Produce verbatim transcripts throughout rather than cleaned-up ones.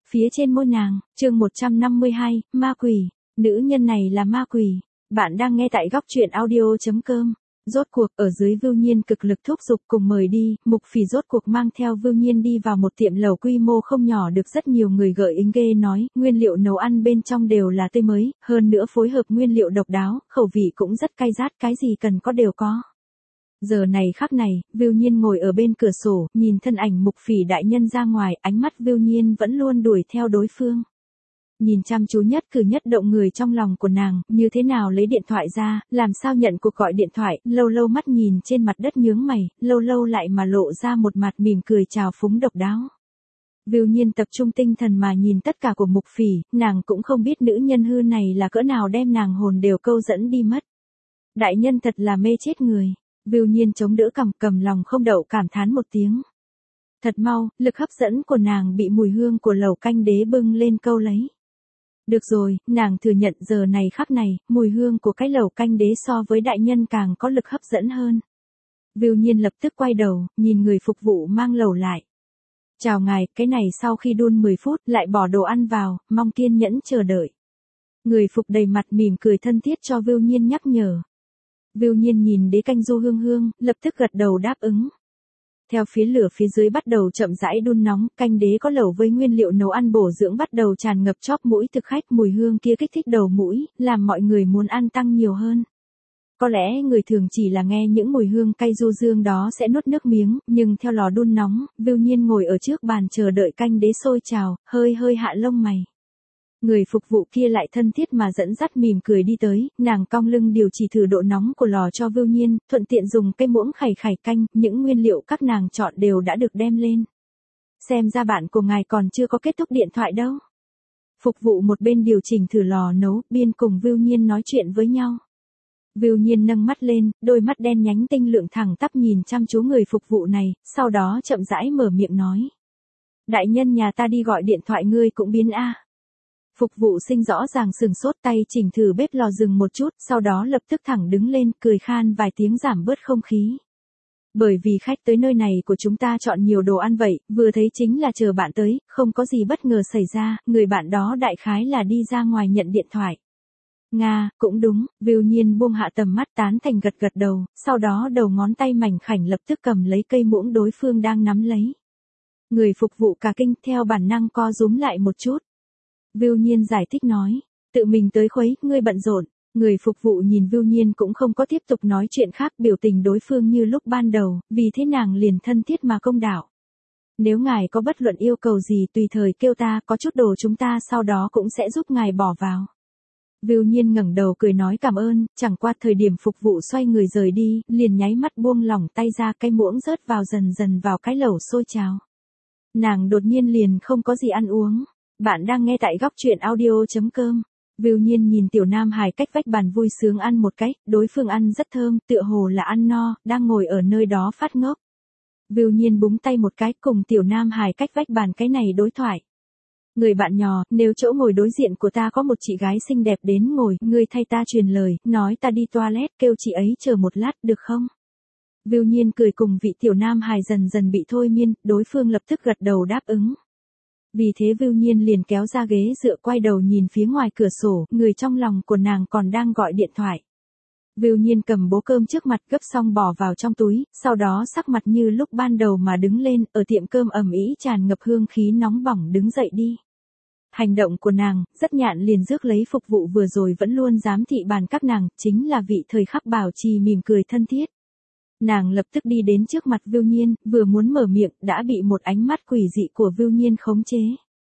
phía trên môi nàng. Chương một trăm năm mươi hai, ma quỷ. Nữ nhân này là ma quỷ. Bạn đang nghe tại góc truyện audio chấm com. Rốt cuộc, ở dưới Vưu Nhiên cực lực thúc giục cùng mời đi, Mục Phỉ rốt cuộc mang theo Vưu Nhiên đi vào một tiệm lẩu quy mô không nhỏ được rất nhiều người gợi ý ghê nói, nguyên liệu nấu ăn bên trong đều là tươi mới, hơn nữa phối hợp nguyên liệu độc đáo, khẩu vị cũng rất cay rát, cái gì cần có đều có. Giờ này khắc này, Vưu Nhiên ngồi ở bên cửa sổ, nhìn thân ảnh Mục Phỉ đại nhân ra ngoài, ánh mắt Vưu Nhiên vẫn luôn đuổi theo đối phương. Nhìn chăm chú nhất cử nhất động người trong lòng của nàng, như thế nào lấy điện thoại ra, làm sao nhận cuộc gọi điện thoại, lâu lâu mắt nhìn trên mặt đất nhướng mày, lâu lâu lại mà lộ ra một mặt mỉm cười trào phúng độc đáo. Vưu Nhiên tập trung tinh thần mà nhìn tất cả của Mục Phỉ, nàng cũng không biết nữ nhân hư này là cỡ nào đem nàng hồn đều câu dẫn đi mất. Đại nhân thật là mê chết người. Vưu Nhiên chống đỡ cằm, cầm lòng không đậu cảm thán một tiếng. Thật mau, lực hấp dẫn của nàng bị mùi hương của lẩu canh đế bưng lên câu lấy. Được rồi, nàng thừa nhận giờ này khắc này, mùi hương của cái lẩu canh đế so với đại nhân càng có lực hấp dẫn hơn. Vưu Nhiên lập tức quay đầu, nhìn người phục vụ mang lẩu lại. Chào ngài, cái này sau khi đun mười phút lại bỏ đồ ăn vào, mong kiên nhẫn chờ đợi. Người phục đầy mặt mỉm cười thân thiết cho Vưu Nhiên nhắc nhở. Vưu Nhiên nhìn đế canh du hương hương, lập tức gật đầu đáp ứng. Theo phía lửa phía dưới bắt đầu chậm rãi đun nóng, canh đế có lẩu với nguyên liệu nấu ăn bổ dưỡng bắt đầu tràn ngập chóp mũi thực khách, mùi hương kia kích thích đầu mũi, làm mọi người muốn ăn tăng nhiều hơn. Có lẽ người thường chỉ là nghe những mùi hương cay du dương đó sẽ nuốt nước miếng, nhưng theo lò đun nóng, Vưu Nhiên ngồi ở trước bàn chờ đợi canh đế sôi trào, hơi hơi hạ lông mày. Người phục vụ kia lại thân thiết mà dẫn dắt mỉm cười đi tới, nàng cong lưng điều chỉ thử độ nóng của lò cho Vưu Nhiên, thuận tiện dùng cây muỗng khẩy khẩy canh, những nguyên liệu các nàng chọn đều đã được đem lên. Xem ra bạn của ngài còn chưa có kết thúc điện thoại đâu. Phục vụ một bên điều chỉnh thử lò nấu, biên cùng Vưu Nhiên nói chuyện với nhau. Vưu Nhiên nâng mắt lên, đôi mắt đen nhánh tinh lượng thẳng tắp nhìn chăm chú người phục vụ này, sau đó chậm rãi mở miệng nói. Đại nhân nhà ta đi gọi điện thoại ngươi cũng biến a. Phục vụ sinh rõ ràng sừng sốt tay chỉnh thử bếp lò dừng một chút, sau đó lập tức thẳng đứng lên, cười khan vài tiếng giảm bớt không khí. Bởi vì khách tới nơi này của chúng ta chọn nhiều đồ ăn vậy, vừa thấy chính là chờ bạn tới, không có gì bất ngờ xảy ra, người bạn đó đại khái là đi ra ngoài nhận điện thoại. Nga, cũng đúng, Vưu Nhiên buông hạ tầm mắt tán thành gật gật đầu, sau đó đầu ngón tay mảnh khảnh lập tức cầm lấy cây muỗng đối phương đang nắm lấy. Người phục vụ cả kinh theo bản năng co rúm lại một chút. Vưu Nhiên giải thích nói, tự mình tới khuấy, ngươi bận rộn. Người phục vụ nhìn Vưu Nhiên cũng không có tiếp tục nói chuyện khác, biểu tình đối phương như lúc ban đầu, vì thế nàng liền thân thiết mà công đạo. Nếu ngài có bất luận yêu cầu gì tùy thời kêu ta, có chút đồ chúng ta sau đó cũng sẽ giúp ngài bỏ vào. Vưu Nhiên ngẩng đầu cười nói cảm ơn, chẳng qua thời điểm phục vụ xoay người rời đi, liền nháy mắt buông lỏng tay ra, cái muỗng rớt vào dần dần vào cái lẩu sôi trào. Nàng đột nhiên liền không có gì ăn uống. Bạn đang nghe tại góc truyện audio chấm com. Vưu Nhiên nhìn tiểu nam hài cách vách bàn vui sướng ăn một cái, đối phương ăn rất thơm, tựa hồ là ăn no, đang ngồi ở nơi đó phát ngốc. Vưu Nhiên búng tay một cái cùng tiểu nam hài cách vách bàn cái này đối thoại. Người bạn nhỏ, nếu chỗ ngồi đối diện của ta có một chị gái xinh đẹp đến ngồi, ngươi thay ta truyền lời, nói ta đi toilet, kêu chị ấy chờ một lát được không? Vưu Nhiên cười cùng vị tiểu nam hài dần dần bị thôi miên, đối phương lập tức gật đầu đáp ứng. Vì thế Vưu Nhiên liền kéo ra ghế dựa quay đầu nhìn phía ngoài cửa sổ, người trong lòng của nàng còn đang gọi điện thoại. Vưu Nhiên cầm bố cơm trước mặt gấp xong bỏ vào trong túi, sau đó sắc mặt như lúc ban đầu mà đứng lên, ở tiệm cơm ầm ĩ tràn ngập hương khí nóng bỏng đứng dậy đi. Hành động của nàng, rất nhạn liền rước lấy phục vụ vừa rồi vẫn luôn giám thị bàn các nàng, chính là vị thời khắc bảo trì mỉm cười thân thiết. Nàng lập tức đi đến trước mặt Vưu Nhiên, vừa muốn mở miệng, đã bị một ánh mắt quỷ dị của Vưu Nhiên khống chế.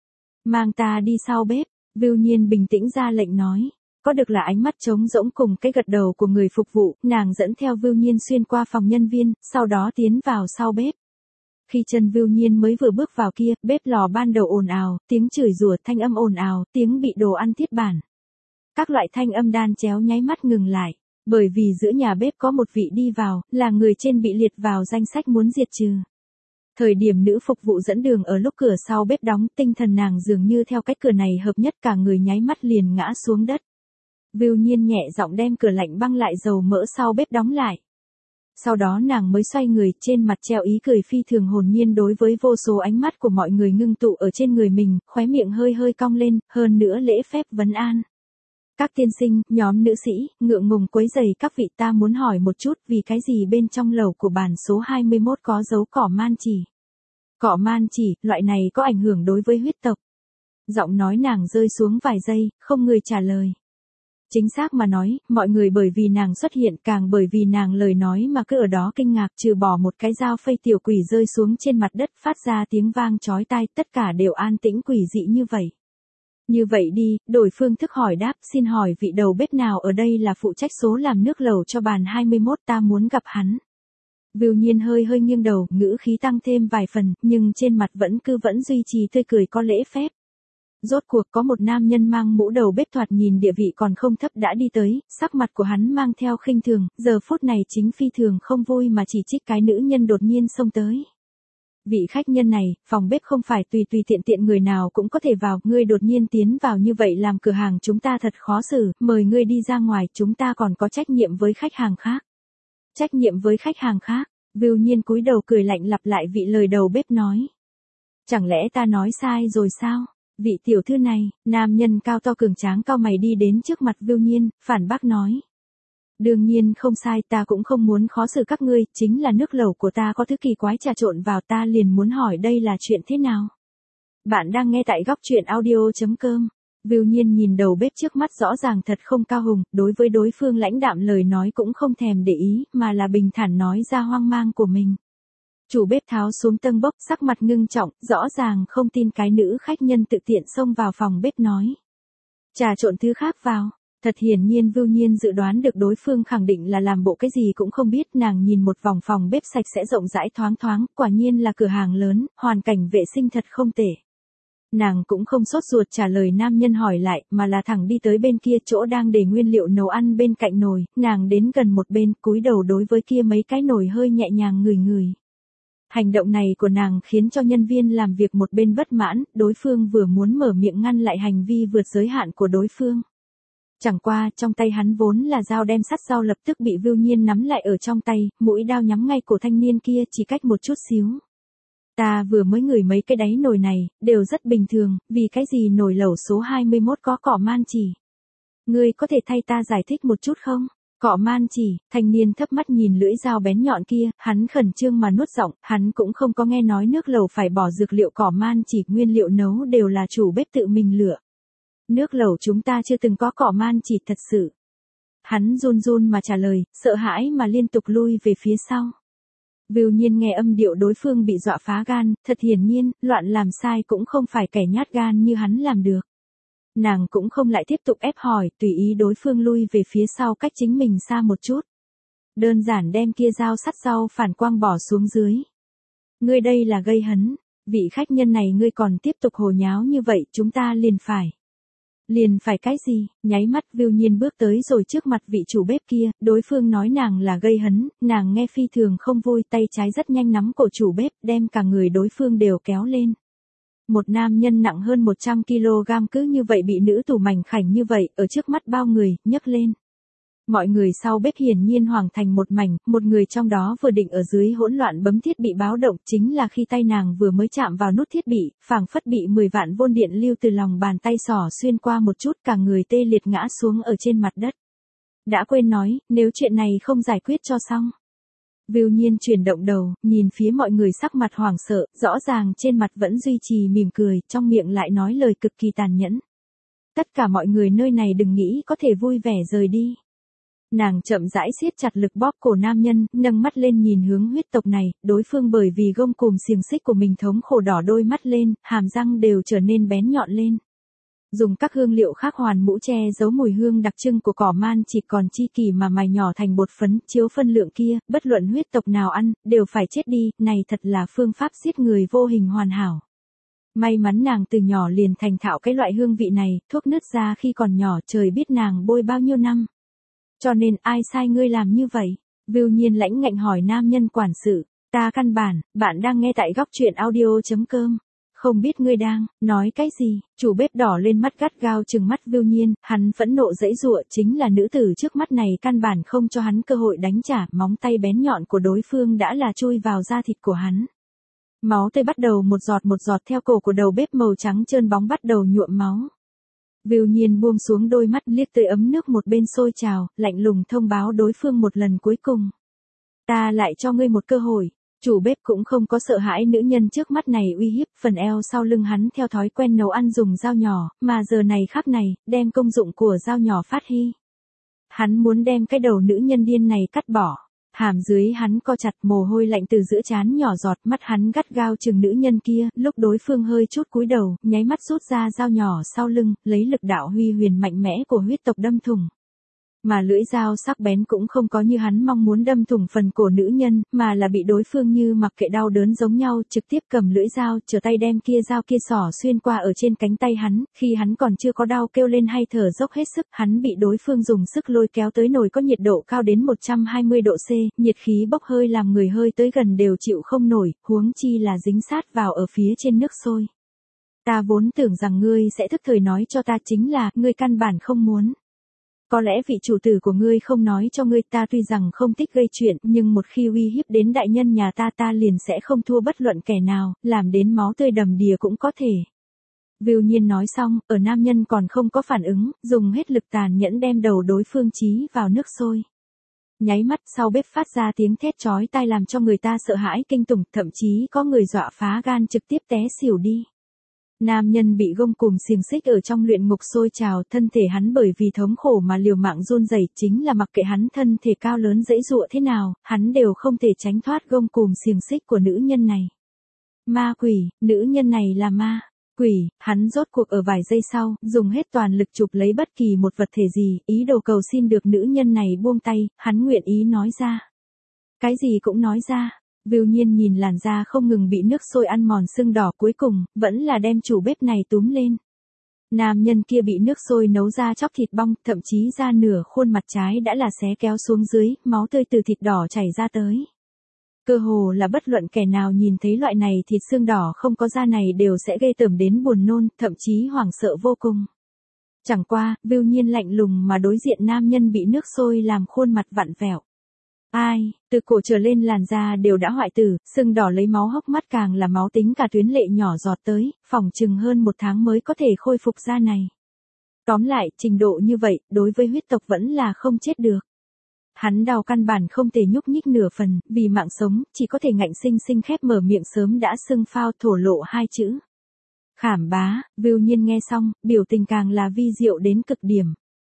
Mang ta đi sau bếp, Vưu Nhiên bình tĩnh ra lệnh nói. Có được là ánh mắt trống rỗng cùng cái gật đầu của người phục vụ, nàng dẫn theo Vưu Nhiên xuyên qua phòng nhân viên, sau đó tiến vào sau bếp. Khi chân Vưu Nhiên mới vừa bước vào kia, bếp lò ban đầu ồn ào, tiếng chửi rủa thanh âm ồn ào, tiếng bị đồ ăn thiết bản. Các loại thanh âm đan chéo nháy mắt ngừng lại. Bởi vì giữa nhà bếp có một vị đi vào, là người trên bị liệt vào danh sách muốn diệt trừ. Thời điểm nữ phục vụ dẫn đường ở lúc cửa sau bếp đóng, tinh thần nàng dường như theo cách cửa này hợp nhất cả người nháy mắt liền ngã xuống đất. Vưu Nhiên nhẹ giọng đem cửa lạnh băng lại dầu mỡ sau bếp đóng lại. Sau đó nàng mới xoay người, trên mặt treo ý cười phi thường hồn nhiên đối với vô số ánh mắt của mọi người ngưng tụ ở trên người mình, khóe miệng hơi hơi cong lên, hơn nữa lễ phép vấn an. Các tiên sinh, nhóm nữ sĩ, ngượng ngùng quấy rầy các vị, ta muốn hỏi một chút vì cái gì bên trong lầu của bàn số hai mươi mốt có dấu cỏ man chỉ. Cỏ man chỉ, loại này có ảnh hưởng đối với huyết tộc. Giọng nói nàng rơi xuống vài giây, không người trả lời. Chính xác mà nói, mọi người bởi vì nàng xuất hiện càng bởi vì nàng lời nói mà cứ ở đó kinh ngạc, trừ bỏ một cái dao phây tiểu quỷ rơi xuống trên mặt đất phát ra tiếng vang chói tai, tất cả đều an tĩnh quỷ dị như vậy. Như vậy đi, đổi phương thức hỏi đáp, xin hỏi vị đầu bếp nào ở đây là phụ trách số làm nước lẩu cho bàn hai mươi mốt, ta muốn gặp hắn. Vưu Nhiên hơi hơi nghiêng đầu, ngữ khí tăng thêm vài phần, nhưng trên mặt vẫn cứ vẫn duy trì tươi cười có lễ phép. Rốt cuộc có một nam nhân mang mũ đầu bếp thoạt nhìn địa vị còn không thấp đã đi tới, sắc mặt của hắn mang theo khinh thường, giờ phút này chính phi thường không vui mà chỉ trích cái nữ nhân đột nhiên xông tới. Vị khách nhân này, phòng bếp không phải tùy tùy tiện tiện người nào cũng có thể vào, ngươi đột nhiên tiến vào như vậy làm cửa hàng chúng ta thật khó xử, mời ngươi đi ra ngoài, chúng ta còn có trách nhiệm với khách hàng khác. Trách nhiệm với khách hàng khác, Vưu Nhiên cúi đầu cười lạnh lặp lại vị lời đầu bếp nói. Chẳng lẽ ta nói sai rồi sao? Vị tiểu thư này, nam nhân cao to cường tráng cao mày đi đến trước mặt Vưu Nhiên, phản bác nói. Đương nhiên không sai, ta cũng không muốn khó xử các ngươi, chính là nước lẩu của ta có thứ kỳ quái trà trộn vào, ta liền muốn hỏi đây là chuyện thế nào. Bạn đang nghe tại góc truyện audio.com. Vưu Nhiên nhìn đầu bếp trước mắt rõ ràng thật không cao hùng, đối với đối phương lãnh đạm lời nói cũng không thèm để ý, mà là bình thản nói ra hoang mang của mình. Chủ bếp tháo xuống tâng bốc, sắc mặt ngưng trọng, rõ ràng không tin cái nữ khách nhân tự tiện xông vào phòng bếp nói. Trà trộn thứ khác vào. Thật hiển nhiên Vưu Nhiên dự đoán được đối phương khẳng định là làm bộ cái gì cũng không biết, nàng nhìn một vòng phòng bếp sạch sẽ rộng rãi thoáng thoáng, quả nhiên là cửa hàng lớn, hoàn cảnh vệ sinh thật không tệ. Nàng cũng không sốt ruột trả lời nam nhân hỏi lại, mà là thẳng đi tới bên kia chỗ đang để nguyên liệu nấu ăn bên cạnh nồi, nàng đến gần một bên, cúi đầu đối với kia mấy cái nồi hơi nhẹ nhàng ngửi ngửi. Hành động này của nàng khiến cho nhân viên làm việc một bên bất mãn, đối phương vừa muốn mở miệng ngăn lại hành vi vượt giới hạn của đối phương. Chẳng qua, trong tay hắn vốn là dao đem sắt dao lập tức bị Vưu Nhiên nắm lại ở trong tay, mũi dao nhắm ngay cổ thanh niên kia chỉ cách một chút xíu. Ta vừa mới ngửi mấy cái đáy nồi này, đều rất bình thường, vì cái gì nồi lẩu số hai mươi mốt có cỏ man chỉ. Ngươi có thể thay ta giải thích một chút không? Cỏ man chỉ, thanh niên thấp mắt nhìn lưỡi dao bén nhọn kia, hắn khẩn trương mà nuốt giọng, hắn cũng không có nghe nói nước lẩu phải bỏ dược liệu cỏ man chỉ, nguyên liệu nấu đều là chủ bếp tự mình lựa. Nước lẩu chúng ta chưa từng có cỏ man chỉ thật sự. Hắn run run mà trả lời, sợ hãi mà liên tục lui về phía sau. Vưu Nhiên nghe âm điệu đối phương bị dọa phá gan, thật hiển nhiên, loạn làm sai cũng không phải kẻ nhát gan như hắn làm được. Nàng cũng không lại tiếp tục ép hỏi, tùy ý đối phương lui về phía sau cách chính mình xa một chút. Đơn giản đem kia dao sắt dao phản quang bỏ xuống dưới. Ngươi đây là gây hấn, vị khách nhân này ngươi còn tiếp tục hồ nháo như vậy chúng ta liền phải. Liền phải cái gì, nháy mắt Vưu Nhiên bước tới rồi trước mặt vị chủ bếp kia, đối phương nói nàng là gây hấn, nàng nghe phi thường không vui, tay trái rất nhanh nắm cổ chủ bếp, đem cả người đối phương đều kéo lên. Một nam nhân nặng hơn một trăm ki lô gam cứ như vậy bị nữ tù mảnh khảnh như vậy, ở trước mắt bao người, nhấc lên. Mọi người sau bếp hiển nhiên hoàng thành một mảnh, một người trong đó vừa định ở dưới hỗn loạn bấm thiết bị báo động, chính là khi tay nàng vừa mới chạm vào nút thiết bị, phảng phất bị mười vạn vôn điện lưu từ lòng bàn tay xỏ xuyên qua một chút, cả người tê liệt ngã xuống ở trên mặt đất. Đã quên nói, nếu chuyện này không giải quyết cho xong. Vưu Nhiên chuyển động đầu, nhìn phía mọi người sắc mặt hoảng sợ, rõ ràng trên mặt vẫn duy trì mỉm cười, trong miệng lại nói lời cực kỳ tàn nhẫn. Tất cả mọi người nơi này đừng nghĩ có thể vui vẻ rời đi. Nàng chậm rãi siết chặt lực bóp cổ nam nhân, nâng mắt lên nhìn hướng huyết tộc này, đối phương bởi vì gông cùm xiềng xích của mình thống khổ đỏ đôi mắt lên, hàm răng đều trở nên bén nhọn lên. Dùng các hương liệu khác hoàn mũ che giấu mùi hương đặc trưng của cỏ man chỉ còn chi kỳ mà mài nhỏ thành bột phấn, chiếu phân lượng kia, bất luận huyết tộc nào ăn, đều phải chết đi, này thật là phương pháp giết người vô hình hoàn hảo. May mắn nàng từ nhỏ liền thành thạo cái loại hương vị này, thuốc nứt ra khi còn nhỏ trời biết nàng bôi bao nhiêu năm. Cho nên ai sai ngươi làm như vậy? Vưu Nhiên lãnh ngạnh hỏi nam nhân quản sự, ta căn bản, bạn đang nghe tại góc truyện audio.com. Không biết ngươi đang nói cái gì, chủ bếp đỏ lên mắt gắt gao trừng mắt Vưu Nhiên, hắn phẫn nộ giãy giụa, chính là nữ tử trước mắt này căn bản không cho hắn cơ hội đánh trả, móng tay bén nhọn của đối phương đã là chui vào da thịt của hắn. Máu tươi bắt đầu một giọt một giọt theo cổ của đầu bếp màu trắng trơn bóng bắt đầu nhuộm máu. Vưu Nhiên buông xuống đôi mắt liếc tới ấm nước một bên sôi trào, lạnh lùng thông báo đối phương một lần cuối cùng. Ta lại cho ngươi một cơ hội. Chủ bếp cũng không có sợ hãi nữ nhân trước mắt này uy hiếp, phần eo sau lưng hắn theo thói quen nấu ăn dùng dao nhỏ, mà giờ này khắc này, đem công dụng của dao nhỏ phát huy. Hắn muốn đem cái đầu nữ nhân điên này cắt bỏ. Hàm dưới hắn co chặt, mồ hôi lạnh từ giữa trán nhỏ giọt, mắt hắn gắt gao chừng nữ nhân kia, lúc đối phương hơi chút cúi đầu, nháy mắt rút ra dao nhỏ sau lưng, lấy lực đạo huy huyền mạnh mẽ của huyết tộc đâm thủng. Mà lưỡi dao sắc bén cũng không có như hắn mong muốn đâm thủng phần cổ nữ nhân, mà là bị đối phương như mặc kệ đau đớn giống nhau, trực tiếp cầm lưỡi dao, trở tay đem kia dao kia xỏ xuyên qua ở trên cánh tay hắn, khi hắn còn chưa có đau kêu lên hay thở dốc hết sức, hắn bị đối phương dùng sức lôi kéo tới nồi có nhiệt độ cao đến một trăm hai mươi độ C, nhiệt khí bốc hơi làm người hơi tới gần đều chịu không nổi, huống chi là dính sát vào ở phía trên nước sôi. Ta vốn tưởng rằng ngươi sẽ thức thời nói cho ta, chính là, ngươi căn bản không muốn. Có lẽ vị chủ tử của ngươi không nói cho ngươi, ta tuy rằng không thích gây chuyện, nhưng một khi uy hiếp đến đại nhân nhà ta ta liền sẽ không thua bất luận kẻ nào, làm đến máu tươi đầm đìa cũng có thể. Vưu Nhiên nói xong, ở nam nhân còn không có phản ứng, dùng hết lực tàn nhẫn đem đầu đối phương chí vào nước sôi. Nháy mắt sau bếp phát ra tiếng thét chói tai làm cho người ta sợ hãi kinh tủng, thậm chí có người dọa phá gan trực tiếp té xỉu đi. Nam nhân bị gông cùm xiềng xích ở trong luyện ngục sôi trào, thân thể hắn bởi vì thống khổ mà liều mạng run rẩy, chính là mặc kệ hắn thân thể cao lớn dãy dụa thế nào, hắn đều không thể tránh thoát gông cùm xiềng xích của nữ nhân này. Ma quỷ, nữ nhân này là ma quỷ, hắn rốt cuộc ở vài giây sau, dùng hết toàn lực chụp lấy bất kỳ một vật thể gì, ý đồ cầu xin được nữ nhân này buông tay, hắn nguyện ý nói ra. Cái gì cũng nói ra. Vưu Nhiên nhìn làn da không ngừng bị nước sôi ăn mòn sưng đỏ, cuối cùng, vẫn là đem chủ bếp này túm lên. Nam nhân kia bị nước sôi nấu ra chóc thịt bong, thậm chí da nửa khuôn mặt trái đã là xé kéo xuống dưới, máu tươi từ thịt đỏ chảy ra tới. Cơ hồ là bất luận kẻ nào nhìn thấy loại này thịt xương đỏ không có da này đều sẽ ghê tởm đến buồn nôn, thậm chí hoảng sợ vô cùng. Chẳng qua, Vưu Nhiên lạnh lùng mà đối diện nam nhân bị nước sôi làm khuôn mặt vặn vẹo. Ai, từ cổ trở lên làn da đều đã hoại tử, sưng đỏ lấy máu hốc mắt càng là máu tính cả tuyến lệ nhỏ giọt tới, phỏng chừng hơn một tháng mới có thể khôi phục da này. Tóm lại, trình độ như vậy, đối với huyết tộc vẫn là không chết được. Hắn đau căn bản không thể nhúc nhích nửa phần, vì mạng sống, chỉ có thể ngạnh sinh sinh khép mở miệng sớm đã sưng phao thổ lộ hai chữ. Khảm bá, Vưu Nhiên nghe xong, biểu tình càng là vi diệu đến cực điểm.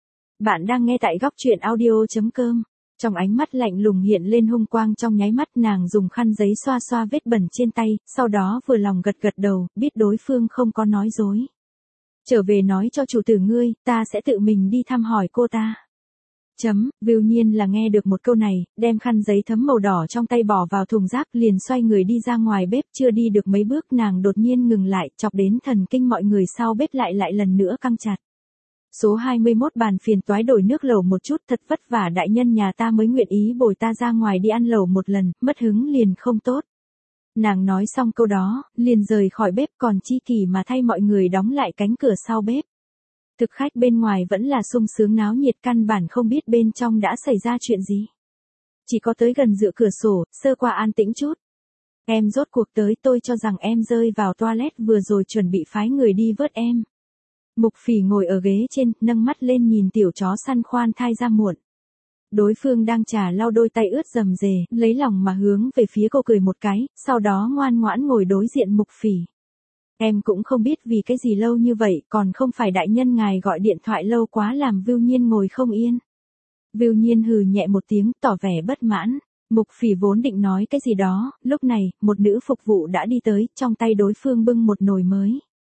Bạn đang nghe tại góc truyện audio chấm com. Trong ánh mắt lạnh lùng hiện lên hung quang, trong nháy mắt nàng dùng khăn giấy xoa xoa vết bẩn trên tay, sau đó vừa lòng gật gật đầu, biết đối phương không có nói dối. Trở về nói cho chủ tử ngươi, ta sẽ tự mình đi thăm hỏi cô ta. Chấm, Vưu Nhiên là nghe được một câu này, đem khăn giấy thấm màu đỏ trong tay bỏ vào thùng rác, liền xoay người đi ra ngoài bếp, chưa đi được mấy bước nàng đột nhiên ngừng lại, chọc đến thần kinh mọi người sau bếp lại lại lần nữa căng chặt. Số hai mươi mốt bàn phiền toái đổi nước lẩu một chút, thật vất vả đại nhân nhà ta mới nguyện ý bồi ta ra ngoài đi ăn lẩu một lần, mất hứng liền không tốt. Nàng nói xong câu đó, liền rời khỏi bếp, còn chi kỳ mà thay mọi người đóng lại cánh cửa sau bếp. Thực khách bên ngoài vẫn là sung sướng náo nhiệt, căn bản không biết bên trong đã xảy ra chuyện gì. Chỉ có tới gần dựa cửa sổ, sơ qua an tĩnh chút. Em rốt cuộc tới, tôi cho rằng em rơi vào toilet vừa rồi, chuẩn bị phái người đi vớt em. Mục Phỉ ngồi ở ghế trên, nâng mắt lên nhìn tiểu chó săn khoan thai ra muộn. Đối phương đang trà lau đôi tay ướt rầm rề, lấy lòng mà hướng về phía cô cười một cái, sau đó ngoan ngoãn ngồi đối diện Mục Phỉ. Em cũng không biết vì cái gì lâu như vậy, còn không phải đại nhân ngài gọi điện thoại lâu quá làm Vưu Nhiên ngồi không yên. Vưu Nhiên hừ nhẹ một tiếng, tỏ vẻ bất mãn. Mục Phỉ vốn định nói cái gì đó, lúc này, một nữ phục vụ đã đi tới, trong tay đối phương bưng một nồi mới.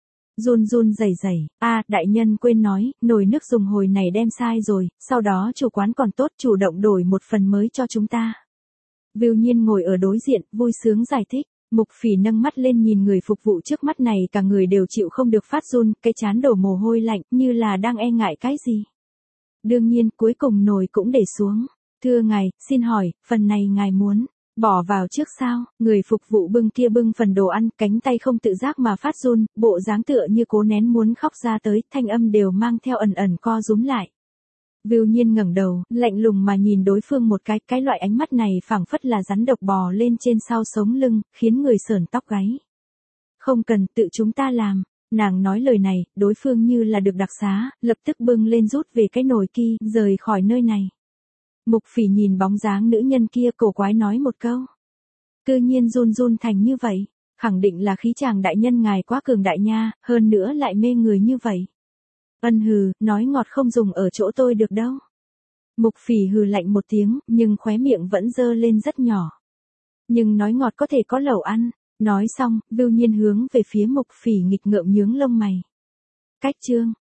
Run run rẩy rẩy, a đại nhân quên nói, nồi nước dùng hồi này đem sai rồi, sau đó chủ quán còn tốt chủ động đổi một phần mới cho chúng ta. Vưu Nhiên ngồi ở đối diện, vui sướng giải thích. Mục Phỉ nâng mắt lên nhìn người phục vụ trước mắt này, cả người đều chịu không được phát run, cái trán đổ mồ hôi lạnh, như là đang e ngại cái gì. Đương nhiên, cuối cùng nồi cũng để xuống. Thưa ngài, xin hỏi, phần này ngài muốn Bỏ vào trước sao, người phục vụ bưng kia bưng phần đồ ăn, cánh tay không tự giác mà phát run, bộ dáng tựa như cố nén muốn khóc ra tới, thanh âm đều mang theo ẩn ẩn co rúm lại. Vưu Nhiên ngẩng đầu, lạnh lùng mà nhìn đối phương một cái, cái loại ánh mắt này phảng phất là rắn độc bò lên trên sau sống lưng, khiến người sởn tóc gáy. Không cần, tự chúng ta làm. Nàng nói lời này, đối phương như là được đặc xá, lập tức bưng lên rút về cái nồi kia, rời khỏi nơi này. Mục Phỉ nhìn bóng dáng nữ nhân kia cổ quái nói một câu. Cư nhiên run run thành như vậy, khẳng định là khí chàng đại nhân ngài quá cường đại nha, hơn nữa lại mê người như vậy. Ân hừ, nói ngọt không dùng ở chỗ tôi được đâu. Mục Phỉ hừ lạnh một tiếng, nhưng khóe miệng vẫn dơ lên rất nhỏ. Nhưng nói ngọt có thể có lẩu ăn. Nói xong, Vưu Nhiên hướng về phía Mục Phỉ nghịch ngợm nhướng lông mày. Cách chương